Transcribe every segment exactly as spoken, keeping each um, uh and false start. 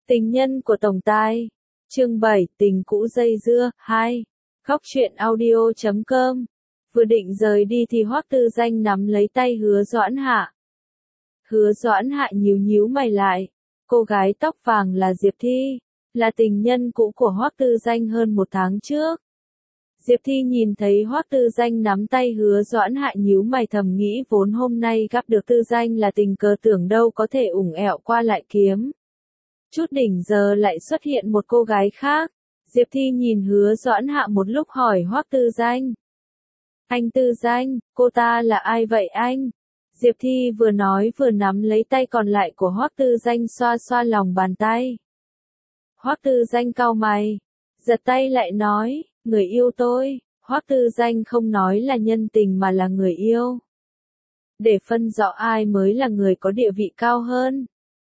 Tình nhân của tổng tài. Chương bảy, tình cũ dây dưa, hai. Góc truyện audio chấm com. Vừa định rời đi thì Hoắc Tư Danh nắm lấy tay Hứa Doãn Hạ. Hứa Doãn Hạ nhíu nhíu mày lại. Cô gái tóc vàng là Diệp Thi, là tình nhân cũ của Hoắc Tư Danh hơn một tháng trước. Diệp Thi nhìn thấy Hoắc Tư Danh nắm tay Hứa Doãn Hạ nhíu mày thầm nghĩ vốn hôm nay gặp được Tư Danh là tình cờ tưởng đâu có thể ủng ẹo qua lại kiếm. Chút đỉnh giờ lại xuất hiện một cô gái khác. Diệp Thi nhìn Hứa Doãn Hạ một lúc hỏi Hoắc Tư Danh. Anh Tư Danh, cô ta là ai vậy anh? Diệp Thi vừa nói vừa nắm lấy tay còn lại của Hoắc Tư Danh xoa xoa lòng bàn tay. Hoắc Tư Danh cau mày, giật tay lại nói, người yêu tôi. Hoắc Tư Danh không nói là nhân tình mà là người yêu. Để phân rõ ai mới là người có địa vị cao hơn.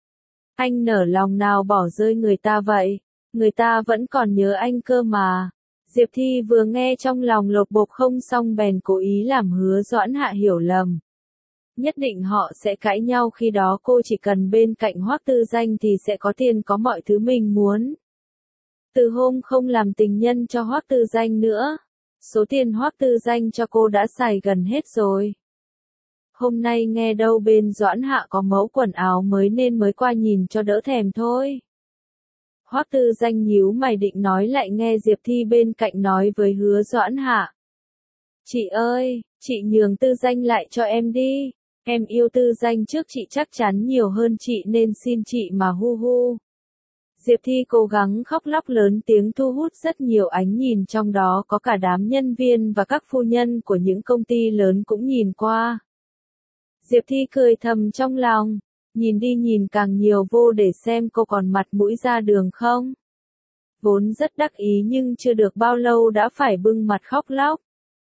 Anh nở lòng nào bỏ rơi người ta vậy, người ta vẫn còn nhớ anh cơ mà. Diệp Thi vừa nghe trong lòng lột bột không xong bèn cố ý làm Hứa Doãn Hạ hiểu lầm. Nhất định họ sẽ cãi nhau khi đó cô chỉ cần bên cạnh Hoắc Tư Danh thì sẽ có tiền có mọi thứ mình muốn. Từ hôm không làm tình nhân cho Hoắc Tư Danh nữa, số tiền Hoắc Tư Danh cho cô đã xài gần hết rồi. Hôm nay nghe đâu bên Doãn Hạ có mẫu quần áo mới nên mới qua nhìn cho đỡ thèm thôi. Hoắc Tư Danh nhíu mày định nói lại nghe Diệp Thi bên cạnh nói với Hứa Doãn Hạ. Chị ơi, chị nhường Tư Danh lại cho em đi. Em yêu Tư Danh trước chị chắc chắn nhiều hơn chị nên xin chị mà hu hu. Diệp Thi cố gắng khóc lóc lớn tiếng thu hút rất nhiều ánh nhìn, trong đó có cả đám nhân viên và các phu nhân của những công ty lớn cũng nhìn qua. Diệp Thi cười thầm trong lòng, nhìn đi nhìn càng nhiều vô để xem cô còn mặt mũi ra đường không. Vốn rất đắc ý nhưng chưa được bao lâu đã phải bưng mặt khóc lóc.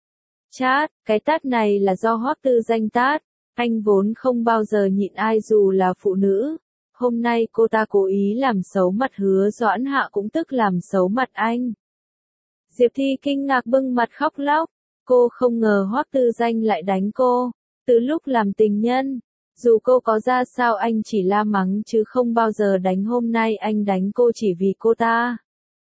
Chát, cái tát này là do Hoắc Tư Danh tát, anh vốn không bao giờ nhịn ai dù là phụ nữ. Hôm nay cô ta cố ý làm xấu mặt Hứa Doãn Hạ cũng tức làm xấu mặt anh. Diệp Thi kinh ngạc bưng mặt khóc lóc, cô không ngờ Hoắc Tư Danh lại đánh cô. Từ lúc làm tình nhân, dù cô có ra sao anh chỉ la mắng chứ không bao giờ đánh, hôm nay anh đánh cô chỉ vì cô ta.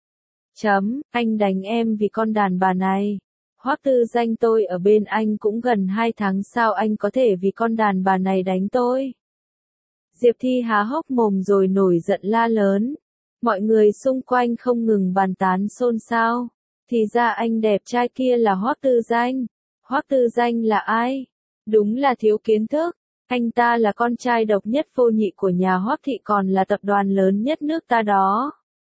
Chấm, anh đánh em vì con đàn bà này. Hoắc Tư Danh tôi ở bên anh cũng gần hai tháng sao anh có thể vì con đàn bà này đánh tôi. Diệp Thi há hốc mồm rồi nổi giận la lớn. Mọi người xung quanh không ngừng bàn tán xôn xao. Thì ra anh đẹp trai kia là Hoắc Tư Danh. Hoắc Tư Danh là ai? Đúng là thiếu kiến thức. Anh ta là con trai độc nhất vô nhị của nhà Hoắc thị còn là tập đoàn lớn nhất nước ta đó.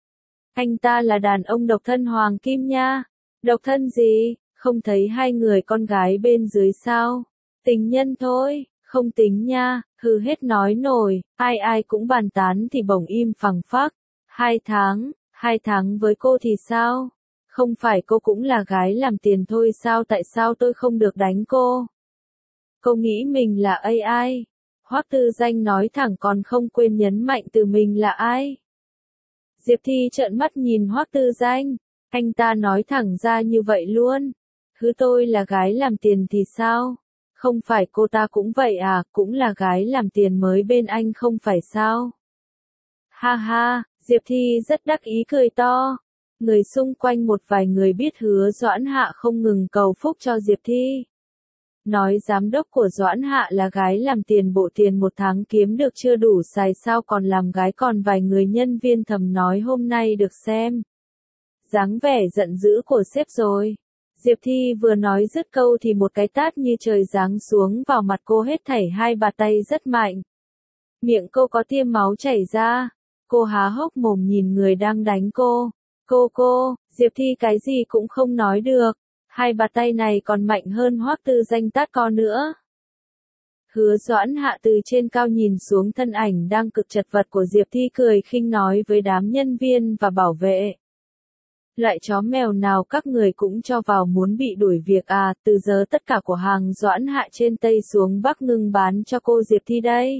Anh ta là đàn ông độc thân hoàng kim nha. Độc thân gì? Không thấy hai người con gái bên dưới sao? Tình nhân thôi, không tính nha. Hừ hết nói nổi, ai ai cũng bàn tán thì bỗng im phằng phắc. Hai tháng, hai tháng với cô thì sao? Không phải cô cũng là gái làm tiền thôi sao, tại sao tôi không được đánh cô? Cô nghĩ mình là a i. Hoắc Tư Danh nói thẳng còn không quên nhấn mạnh từ mình là ai. Diệp Thi trợn mắt nhìn Hoắc Tư Danh, anh ta nói thẳng ra như vậy luôn. Thứ tôi là gái làm tiền thì sao? Không phải cô ta cũng vậy à, cũng là gái làm tiền mới bên anh không phải sao? Ha ha, Diệp Thi rất đắc ý cười to. Người xung quanh một vài người biết Hứa Doãn Hạ không ngừng cầu phúc cho Diệp Thi. Nói giám đốc của Doãn Hạ là gái làm tiền, bộ tiền một tháng kiếm được chưa đủ xài sao còn làm gái, còn vài người nhân viên thầm nói hôm nay được xem dáng vẻ giận dữ của sếp rồi. Diệp Thi vừa nói dứt câu thì một cái tát như trời giáng xuống vào mặt cô, hết thảy hai bàn tay rất mạnh. Miệng cô có tia máu chảy ra. Cô há hốc mồm nhìn người đang đánh cô. Cô cô, Diệp Thi cái gì cũng không nói được. Hai bàn tay này còn mạnh hơn Hoắc Tư Danh tát con nữa. Hứa Doãn Hạ từ trên cao nhìn xuống thân ảnh đang cực chật vật của Diệp Thi, cười khinh nói với đám nhân viên và bảo vệ. Loại chó mèo nào các người cũng cho vào, muốn bị đuổi việc à? Từ giờ tất cả của hàng Doãn Hạ trên Tây xuống Bắc ngừng bán cho cô Diệp Thi đây.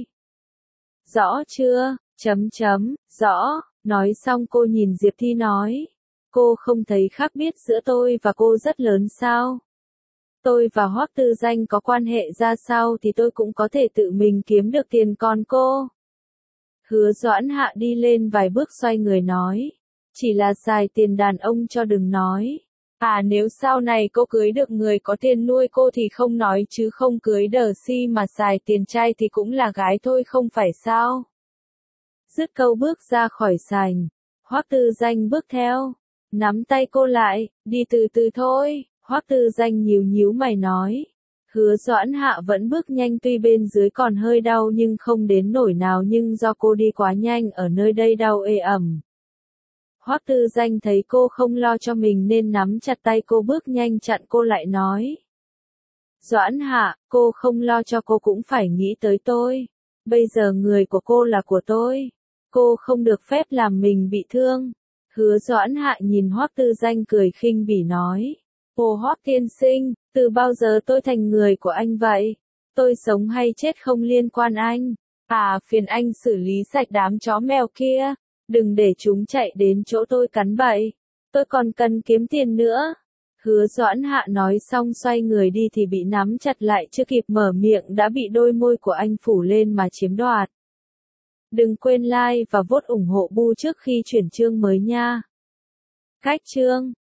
Rõ chưa? Chấm chấm, rõ. Nói xong cô nhìn Diệp Thi nói. Cô không thấy khác biệt giữa tôi và cô rất lớn sao? Tôi và Hoắc Tư Danh có quan hệ ra sao thì tôi cũng có thể tự mình kiếm được tiền, còn cô. Hứa Doãn Hạ đi lên vài bước xoay người nói. Chỉ là xài tiền đàn ông cho đừng nói. À nếu sau này cô cưới được người có tiền nuôi cô thì không nói chứ không cưới đờ si mà xài tiền trai thì cũng là gái thôi không phải sao. Dứt câu bước ra khỏi sảnh. Hoắc Tư Danh bước theo. Nắm tay cô lại, đi từ từ thôi. Hoắc Tư Danh nhíu nhíu mày nói. Hứa Doãn Hạ vẫn bước nhanh tuy bên dưới còn hơi đau nhưng không đến nổi nào nhưng do cô đi quá nhanh ở nơi đây đau ê ẩm. Hoắc Tư Danh thấy cô không lo cho mình nên nắm chặt tay cô bước nhanh chặn cô lại nói. Doãn Hạ, cô không lo cho cô cũng phải nghĩ tới tôi. Bây giờ người của cô là của tôi. Cô không được phép làm mình bị thương. Hứa Doãn Hạ nhìn Hoắc Tư Danh cười khinh bỉ nói. Ồ Hoắc tiên sinh, từ bao giờ tôi thành người của anh vậy? Tôi sống hay chết không liên quan anh. À phiền anh xử lý sạch đám chó mèo kia. Đừng để chúng chạy đến chỗ tôi cắn bậy. Tôi còn cần kiếm tiền nữa. Hứa Doãn Hạ nói xong xoay người đi thì bị nắm chặt lại chưa kịp mở miệng đã bị đôi môi của anh phủ lên mà chiếm đoạt. Đừng quên like và vote ủng hộ Bu trước khi chuyển chương mới nha. Cách chương